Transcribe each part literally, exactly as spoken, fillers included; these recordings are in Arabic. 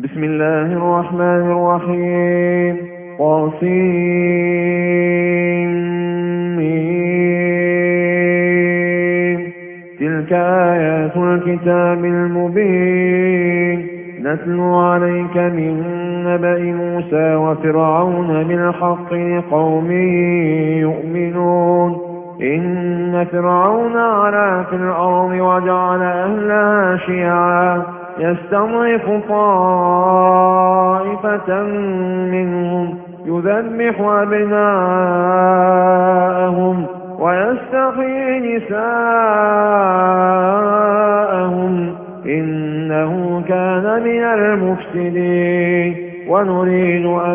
بسم الله الرحمن الرحيم. طاسيم. تلك آيات الكتاب المبين نتلو عليك من نبأ موسى وفرعون بالحق لقوم يؤمنون. إن فرعون علا في الأرض وجعل أهلها شيعا يستضعف طائفة منهم يذبح أبناءهم ويستحيي نساءهم إنه كان من المفسدين. ونريد أن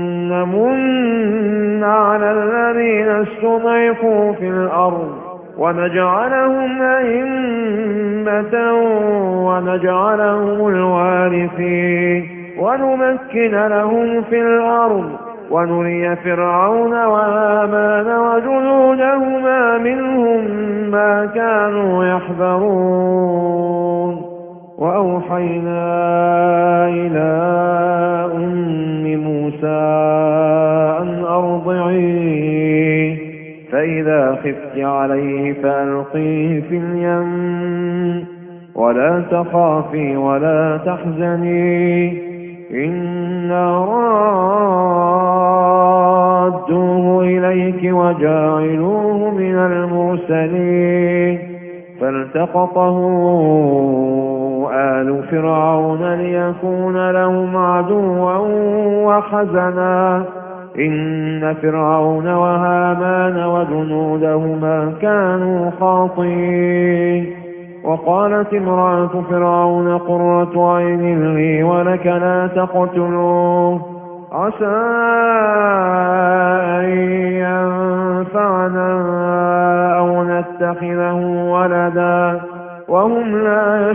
نمن على الذين استضعفوا في الأرض ونجعلهم أئمة ونجعلهم الوارثين ونمكن لهم في الأرض ونري فرعون وهامان وجنودهما منهم ما كانوا يحذرون. وأوحينا إلى أم موسى أن أرضعيه فإذا خفت عليه فألقيه في اليم ولا تخافي ولا تحزني إنا رادوه إليك وجاعلوه من المرسلين. فالتقطه آل فرعون ليكون لهم عدوا وحزنا إن فرعون وهامان وجنودهما كانوا خاطئين. وقالت امرأة فرعون قرة عين لي ولك لا تقتلوه عسى أن ينفعنا أو نتخذه ولدا وهم لا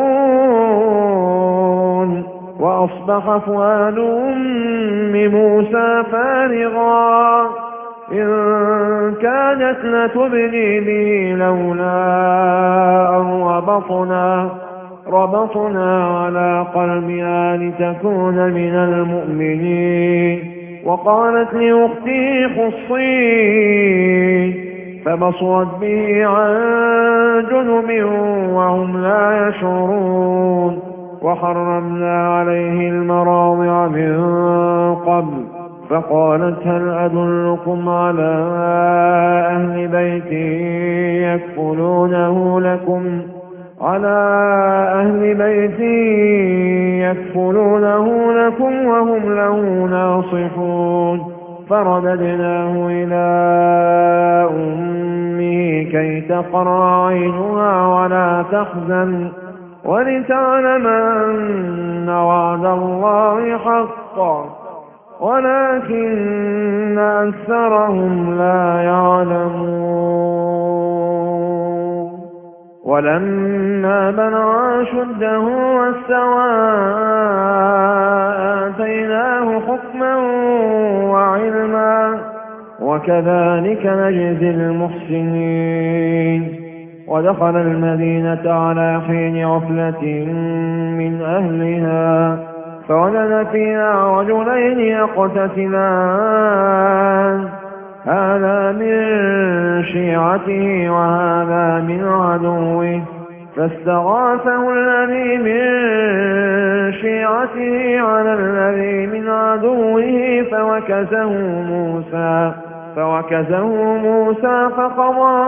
يشعرون. وأصبح فؤاد أم موسى فارغا إن كانت لتبدي به لولا أن ربطنا ربطنا على قلبها لتكون من المؤمنين. وقالت لأختي قصيه فبصرت به عن جنب وهم لا يشعرون. وحرمنا عليه المراضع من قبل فقالت هل أدلكم على أهل بيت يكفلونه لكم على أهل بيت يكفلونه لكم وهم له ناصحون. فرددناه إلى أمه كي تقر عينها ولا تحزن ولتعلم أن وعد الله حق ولكن أكثرهم لا يعلمون. ولما بلغ أشده واستوى آتيناه حكما وعلما وكذلك نجزي المحسنين. ودخل المدينة على حين غفلة من أهلها فوجد فيها رجلين يقتتلان هذا من شيعته وهذا من عدوه فاستغاثه الذي من شيعته على الذي من عدوه فوكزه موسى فوكزه موسى فقضى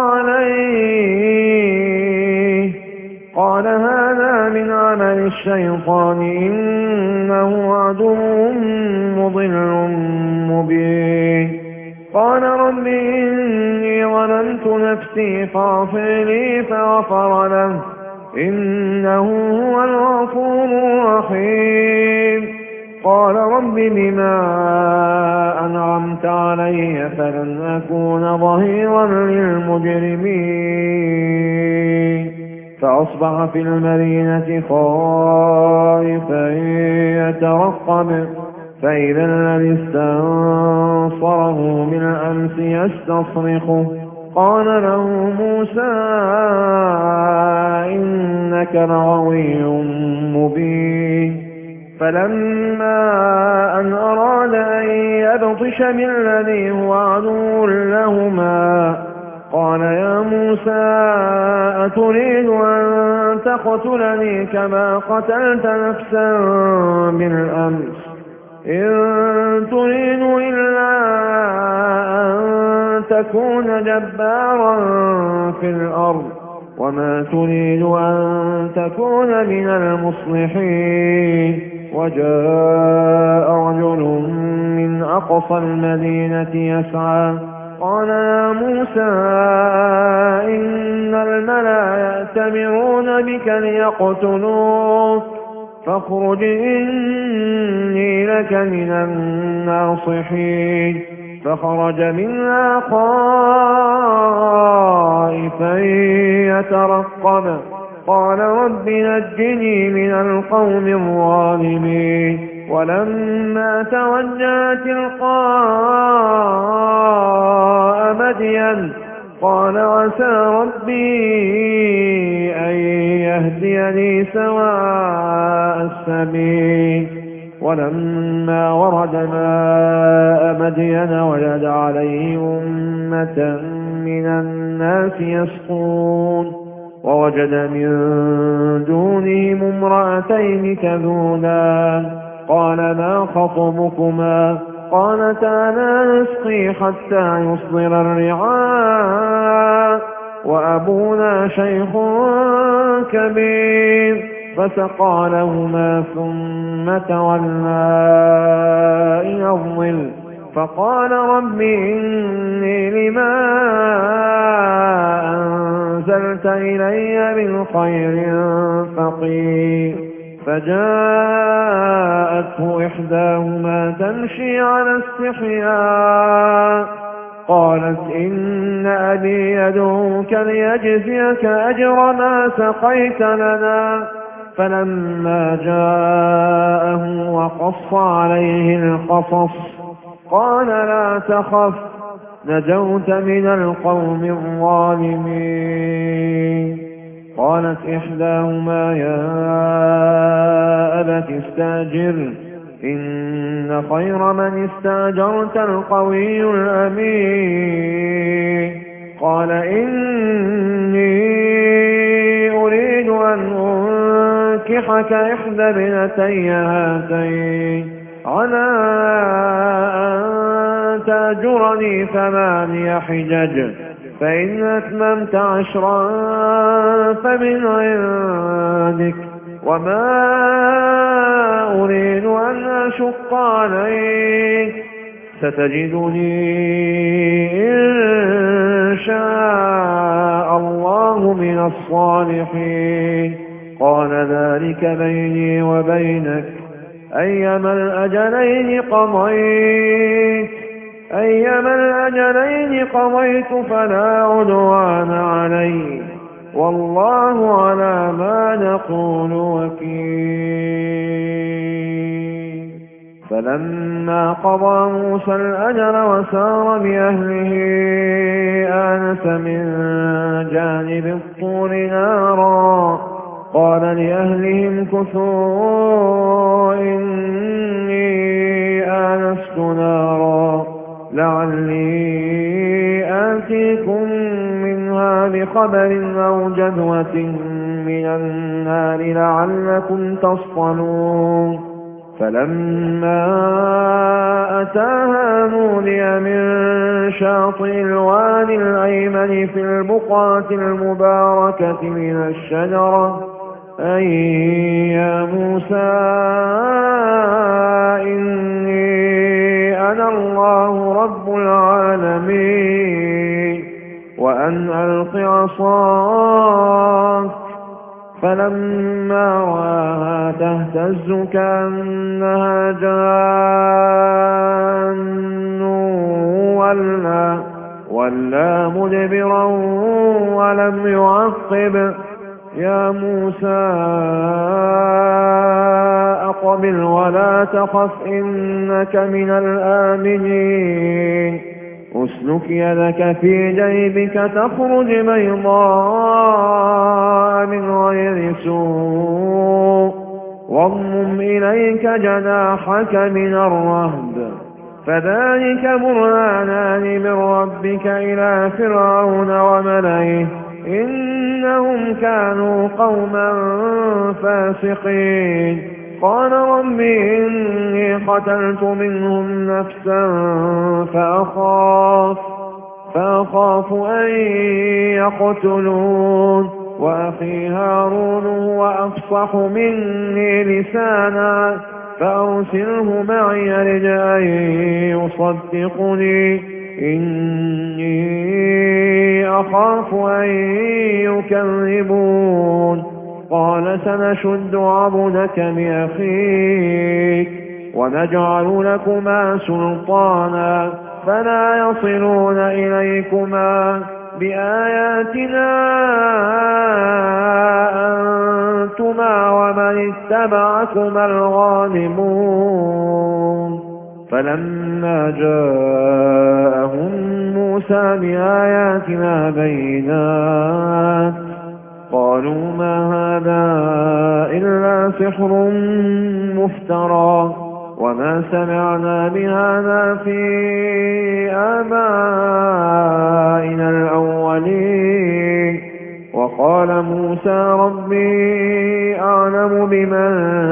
عليه قال هذا من عمل الشيطان إنه عدو مضل مبين. قال رب إني ظلمت نفسي فاغفر لي فغفر له إنه هو الغفور الرحيم. قال رب بما أنعمت علي فلن أكون ظهيرا للمجرمين. فأصبح في المدينة خائفا يترقب فإذا الذي استنصره بالأمس يستصرخه قال له موسى إنك لغوي مبين. فلما أن أراد أن يبطش بالذي هو عدو لهما قال يا موسى أتريد أن تقتلني كما قتلت نفسا بالأمس إن تريد إلا أن تكون جبارا في الأرض وما تريد أن تكون من المصلحين وجاء رجل من أقصى المدينة يسعى قال يا موسى إن الملأ يأتمرون بك ليقتلوك فاخرج إني لك من الناصحين فخرج منها خائفا يترقب قال رب نجني من القوم الظالمين ولما توجه تلقاء مدين قال عسى ربي أن يهديني سواء السبيل ولما ورد ماء مدين وجد عليه أمة من الناس يسقون ووجد من دونهم امرأتين تذودان قال ما خطبكما قالتا لا نسقي حتى يصدر الرعاء وأبونا شيخ كبير فسقى لهما ثم تولى إلى الظل فقال رب إني لما أنزلت إلي من خير فقير فجاءته إحداهما تمشي على استحياء قالت إن أبي يدعوك ليجزيك أجر ما سقيت لنا فلما جاءه وقص عليه القصص قال لا تخف نجوت من القوم الظالمين قالت إحداهما يا أبت استأجر إن خير من استأجرت القوي الأمين قال إني أريد أن أنكحك إحدى ابنتي هاتين على أن تأجرني ثماني حجج فإن أتممت عشرا فمن عندك وما أريد أن أشق عليك ستجدني إن شاء الله من الصالحين قال ذلك بيني وبينك أيما الأجلين قضيت أيما الأجلين قضيت فلا عدوان علي والله على ما نقول وكيل فلما قضى موسى الأجل وسار بأهله آنس من جانب الطور نارا قال لأهلهم كثوا إني آنست نارا لعلي آتيكم منها بخبر أو جذوة من النار لعلكم تصطلون فلما أتاها نودي من شاطئ الوادي الأيمن في البقعة المباركة من الشجرة أي يا موسى إني أنا الله رب العالمين وأن ألق عصاك فلما رآها تهتز كأنها جان ولا, ولا مدبرا ولم يعقب يا موسى أقبل ولا تخف إنك من الآمنين أسلك يدك في جيبك تخرج بيضاء من غير سوء واضمم إليك جناحك من الرهب فذلك برهانان من ربك إلى فرعون وملئه إنهم كانوا قوما فاسقين قال رب إني قتلت منهم نفسا فأخاف فأخاف أن يقتلون وأخي هارون هو أفصح مني لسانا فأرسله معي رد أن يصدقني إني أخاف أن يكذبون قال سنشد عضدك بأخيك ونجعل لكما سلطانا فلا يصلون إليكما بآياتنا أنتما ومن اتبعكما الغالبون فلما جاءهم موسى بآياتنا بينات قالوا ما هذا إلا سحر مفترى وما سمعنا بهذا في آبائنا الأولين وقال موسى ربي أعلم بمن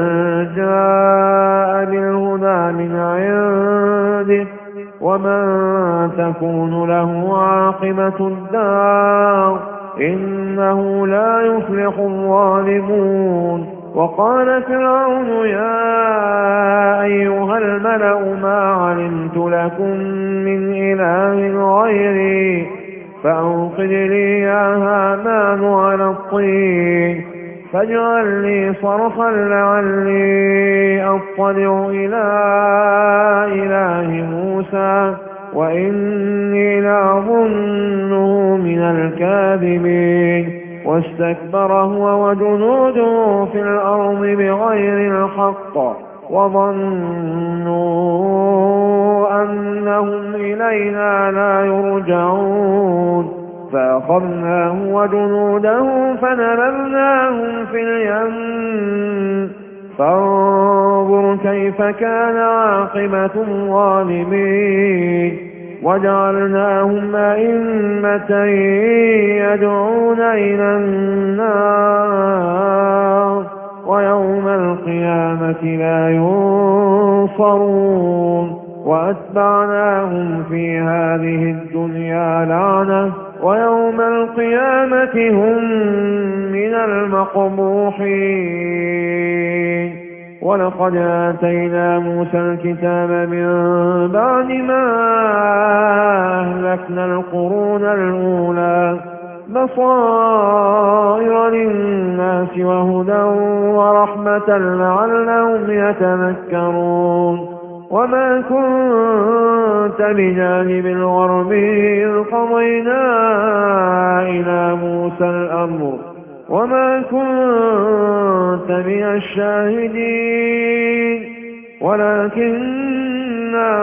جاء بالهدى من عنده ومن تكون له عاقبة الدار إنه لا يفلح الظالمون وقال فرعون يا أيها الملأ ما علمت لكم من إله غيري فأوقد لي يا هامان على الطين فاجعل لي صرحا لعلي أطلع إلى إله موسى وإني لأظنه من الكاذبين واستكبر هو وجنوده في الأرض بغير الحق وظنوا أنهم إلينا لا يرجعون فأخذناه وجنوده فنبذناهم في اليم فانظر كيف كان عاقبة الظالمين وجعلناهم أئمة يدعون إلى النار ويوم القيامة لا ينصرون وأتبعناهم في هذه الدنيا لعنة ويوم القيامة هم من المقبوحين ولقد آتينا موسى الكتاب من بعد ما أهلكنا القرون الأولى بصائر للناس وهدى ورحمة لعلهم يتذكرون وما كنت بجانب الغرب إذ قضينا إلى موسى الأمر وما كنت من الشاهدين ولكننا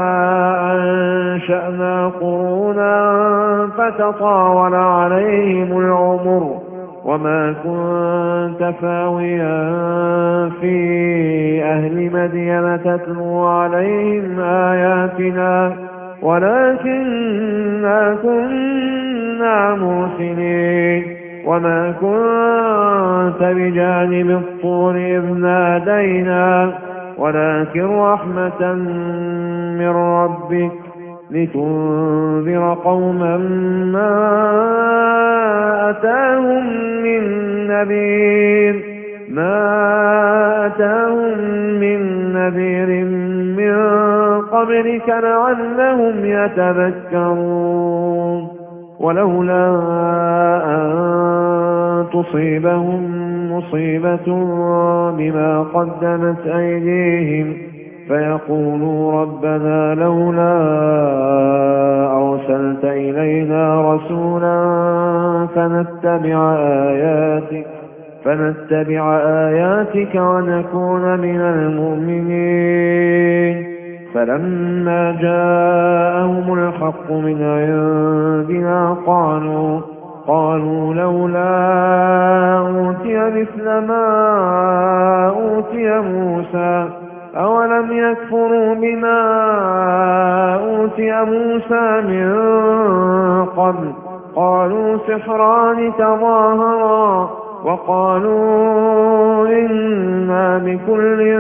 أنشأنا قرونا فتطاول عليهم العمر وما كنت ثاويا في أهل مدين تتلو عليهم آياتنا ولكننا كنا مرسلين وما كنت بجانب الطور إذ نادينا ولكن رحمة من ربك لتنذر قوما ما أتاهم من نذير ما أتاهم من نذير من قبلك لعلهم يتذكرون ولولا أن تصيبهم مصيبة بما قدمت أيديهم فيقولوا ربنا لولا أرسلت إلينا رسولا فنتبع آياتك فنتبع آياتك ونكون من المؤمنين فلما جاءهم الحق من عندنا قالوا قالوا لولا أوتي مثل ما أوتي موسى أولم يكفروا بما أوتي موسى من قبل قالوا سحران تظاهرا وقالوا إنا بكل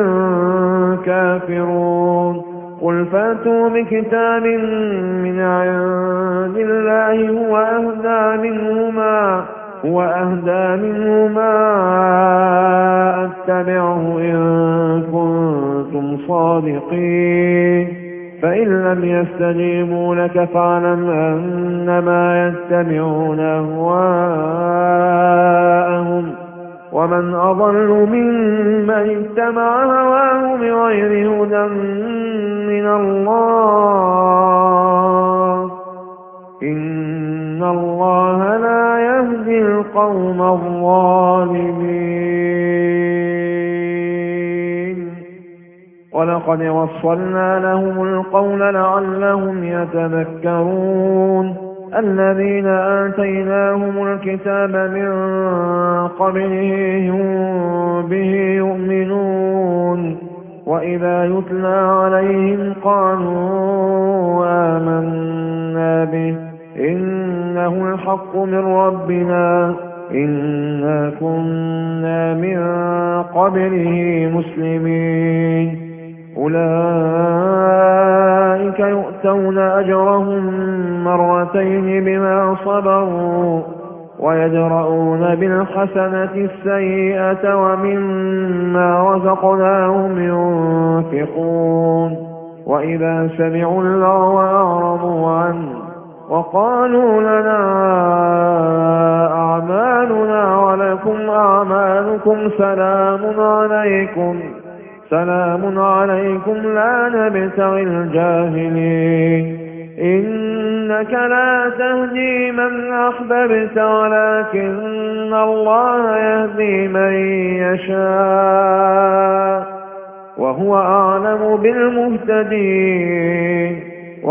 كافرون قل فاتوا بكتاب من عند الله هو أهدى منهما هو أهدى منهما أتبعه إن كنتم صادقين فإن لم يستجيبوا لك فاعلم أنما يتبعون أهواءهم ومن أضل ممن اتبع هواه بغير هدى من الله إن الله لا يهدي القوم الظالمين ولقد وصلنا لهم القول لعلهم يتذكرون الذين آتيناهم الكتاب من قبله هم به يؤمنون وإذا يتلى عليهم قالوا آمنا به إنه الحق من ربنا إنا كنا من قبله مسلمين أولئك يؤتون أجرهم مرتين بما صبروا ويدرؤون بالحسنة السيئة ومما رزقناهم ينفقون وإذا سمعوا اللغو أعرضوا عنه وقالوا لنا أعمالنا ولكم أعمالكم سلام عليكم سلام عليكم لا نبتغي الجاهلين إنك لا تهدي من أحببت ولكن الله يهدي من يشاء وهو أعلم بالمهتدين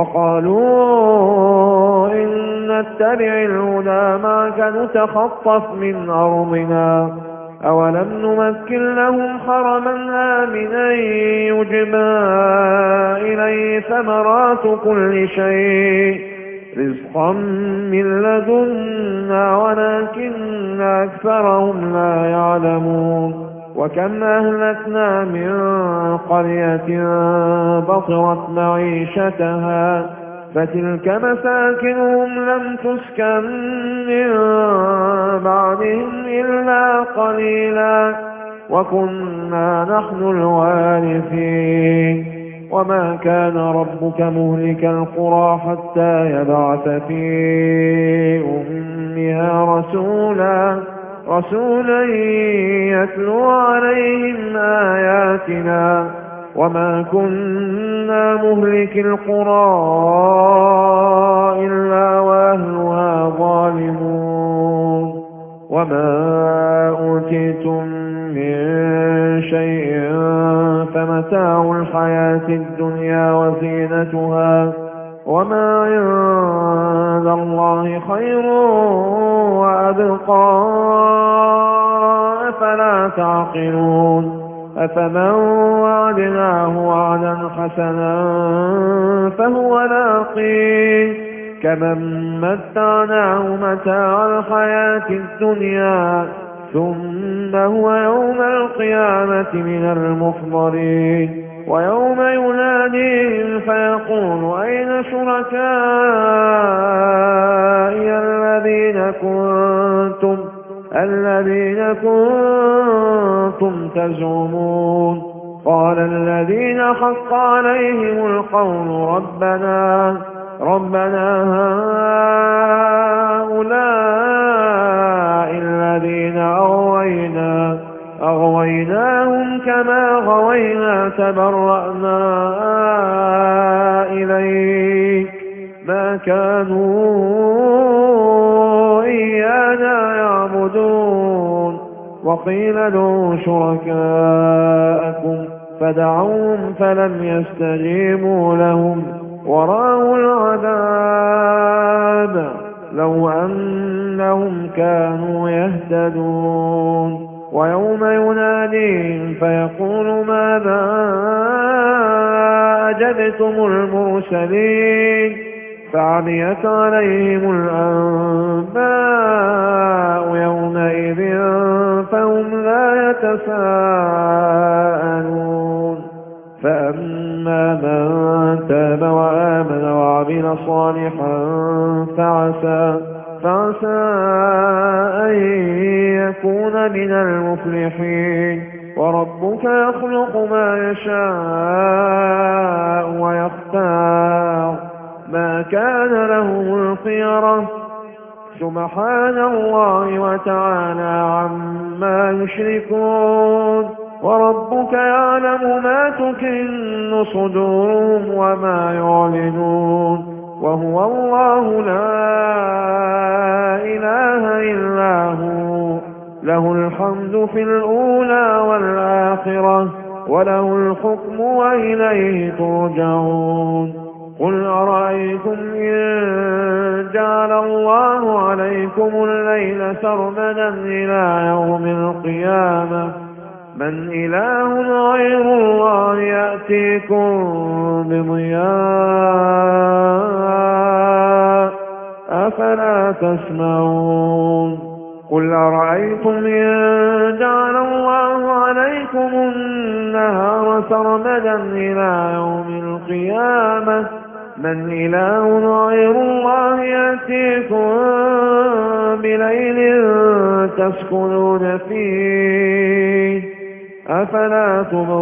وقالوا إن نتبع الهدى معك نتخطف من أرضنا أولم نمكن لهم حرما آمنا يجبى إليه ثمرات كل شيء رزقا من لدنا ولكن أكثرهم لا يعلمون وكم أهلكنا من قرية بطرت معيشتها فتلك مساكنهم لم تسكن من بعدهم إلا قليلا وكنا نحن الوارثين وما كان ربك مهلك القرى حتى يبعث في أمها رسولا رسولا يتلو عليهم آياتنا وما كنا مهلك القرى إلا وأهلها ظالمون وما أوتيتم من شيء فمتاع الحياة الدنيا وزينتها وما عند الله خير وأبقى أفلا تعقلون أفمن وعدناه وعدا حسنا فهو لاقيه كمن متعناه متاع الحياة الدنيا ثم هو يوم القيامة من المحضرين ويوم يناديهم فيقول أين شركائي الذين كنتم الذين كنتم تزعمون قال الذين حق عليهم القول ربنا ربنا هؤلاء الذين أغوينا أغويناهم كما غوينا تبرأنا إليك ما كانوا إيانا يعبدون وقيل ادعوا شركاءكم فدعوهم فلم يستجيبوا لهم ورأوا العذاب لو أنهم كانوا يهتدون ويوم يناديهم فيقول ماذا أجبتم المرسلين فعميت عليهم الأنباء يومئذ فهم لا يتساءلون فأما من تاب وآمن وعمل صالحا فعسى, فعسى أن يكون من المفلحين وربك يخلق ما يشاء ويختار ما كان لهم الخيرة سبحان الله وتعالى عما يشركون وربك يعلم ما تكن صدورهم وما يعلنون وهو الله لا إله إلا هو له الحمد في الأولى والآخرة وله الحكم وإليه ترجعون قل أرأيتم إن جعل الله عليكم الليل سرمدا إلى يوم القيامة من إله غير الله يأتيكم بضياء أفلا تسمعون قل أرأيتم إن جعل الله عليكم النهار سرمدا إلى يوم القيامة من إله غير الله يأتيكم بليل تسكنون فيه أفلا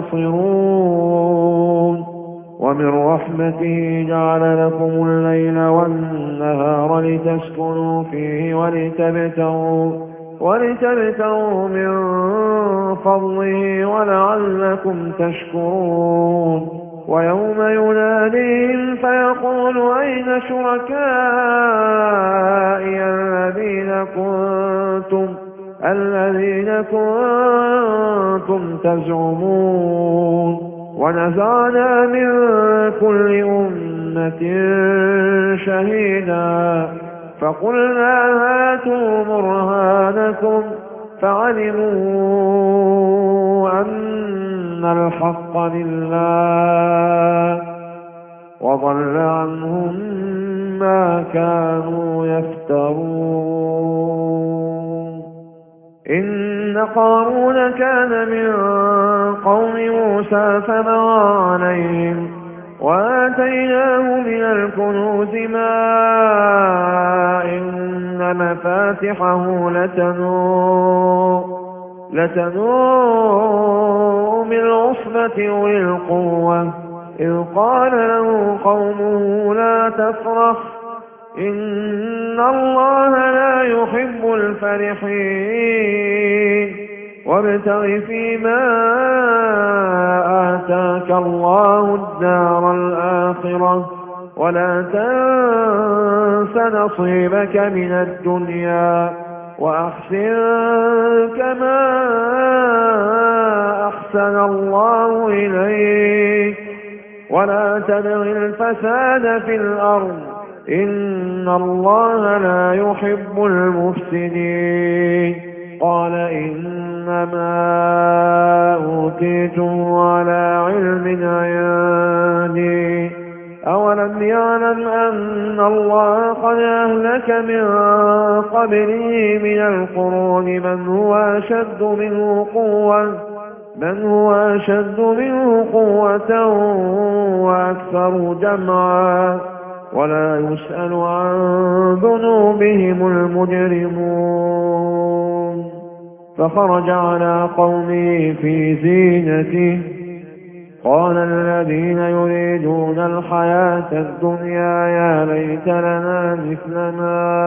تبصرون ومن رحمته جعل لكم الليل والنهار لتسكنوا فيه ولتبتغوا, ولتبتغوا من فضله ولعلكم تشكرون ويوم يناديهم فيقول أين شركائي الذين كنتم الذين كنتم تزعمون ونزعنا من كل أمة شهيدا فقلنا هاتوا برهانكم فعلموا أن الحق لله وضل عنهم ما كانوا يفترون إن قارون كان من قوم موسى فبغى عليهم وآتيناه من الكنوز ما إن مفاتحه لتنوء لتنوء بالعصبة أولي القوة إذ قال له قومه لا تفرح إن الله لا يحب الفرحين وابتغ فيما آتاك الله الدار الآخرة ولا تنس نصيبك من الدنيا وأحسن كما أحسن الله إليك ولا تبغ الفساد في الأرض إن الله لا يحب المفسدين قال إنما أوتيته على علم عندي أولم يعلم أن الله قد أهلك من قبله من القرون من هو أشد منه قوة من هو أشد منه قوة وأكثر جمعا ولا يسأل عن ذنوبهم المجرمون فخرج على قومه في زينته قال الذين يريدون الحياة الدنيا يا ليت لنا مثل ما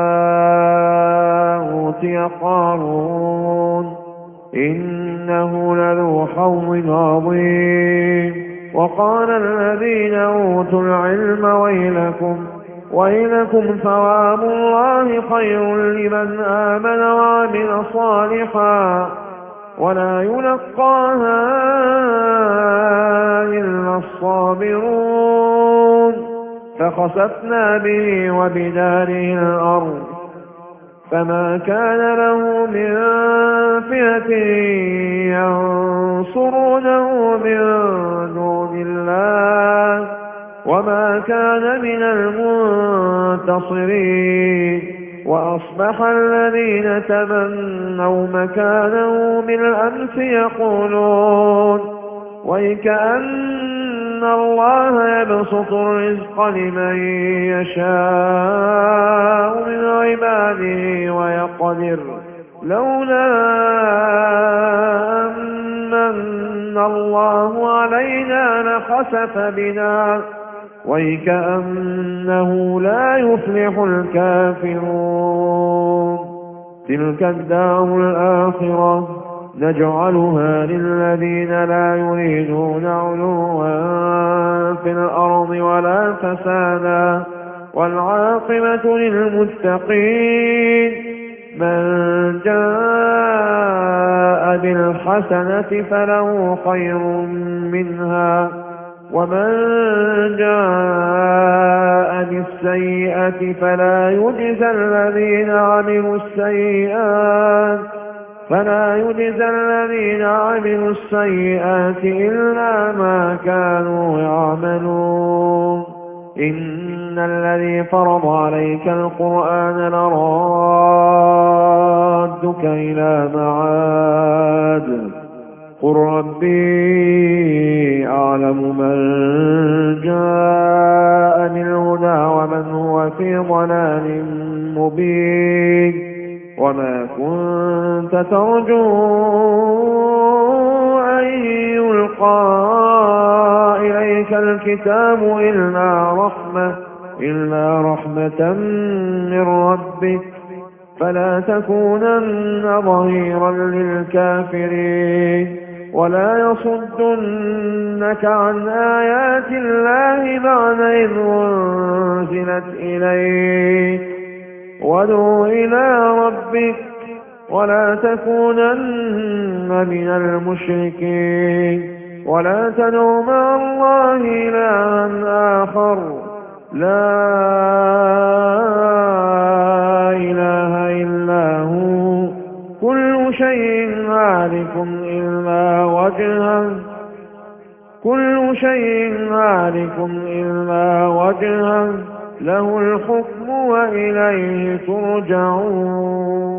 أوتي قارون إنه لذو حظ عظيم وقال الذين أوتوا العلم ويلكم ويلكم ثواب الله خير لمن آمن وعمل صالحا ولا يلقاها إلا الصابرون فخسفنا به وبداره الأرض فما كان له من فئة ينصرونه من دون الله وما كان من المنتصرين. وأصبح الذين تمنوا مكانه بالأمس يقولون ويكأن الله يبسط الرزق لمن يشاء من عباده ويقدر لولا أمن الله علينا لخسف بنا ويكأنه لا يفلح الكافرون. تلك الدار الآخرة نجعلها للذين لا يريدون علوا في الأرض ولا فسادا والعاقبة للمتقين. من جاء بالحسنة فله خير منها ومن جاء بالسيئة فلا يجزى الذين عملوا السيئات فلا يجزى الذين عملوا السيئات إلا ما كانوا يعملون. إن الذي فرض عليك القرآن لرادك إلى معاد قل ربي أعلم من جاء بالهدى ومن هو في ضلال مبين. وما كنت ترجو أن يلقى إليك الكتاب إلا رحمة إلا رحمة من ربك فلا تكونن ظهيرا للكافرين ولا يصدنك عن آيات الله بعد إذ أنزلت إليك وادع إلى ربك ولا تكونن من المشركين ولا تدع مع الله إلها آخر لا إله إلا هو كل شيء هالك إلا وجهه كل شيء هالك إلا وجهه له الحكم وإليه ترجعون.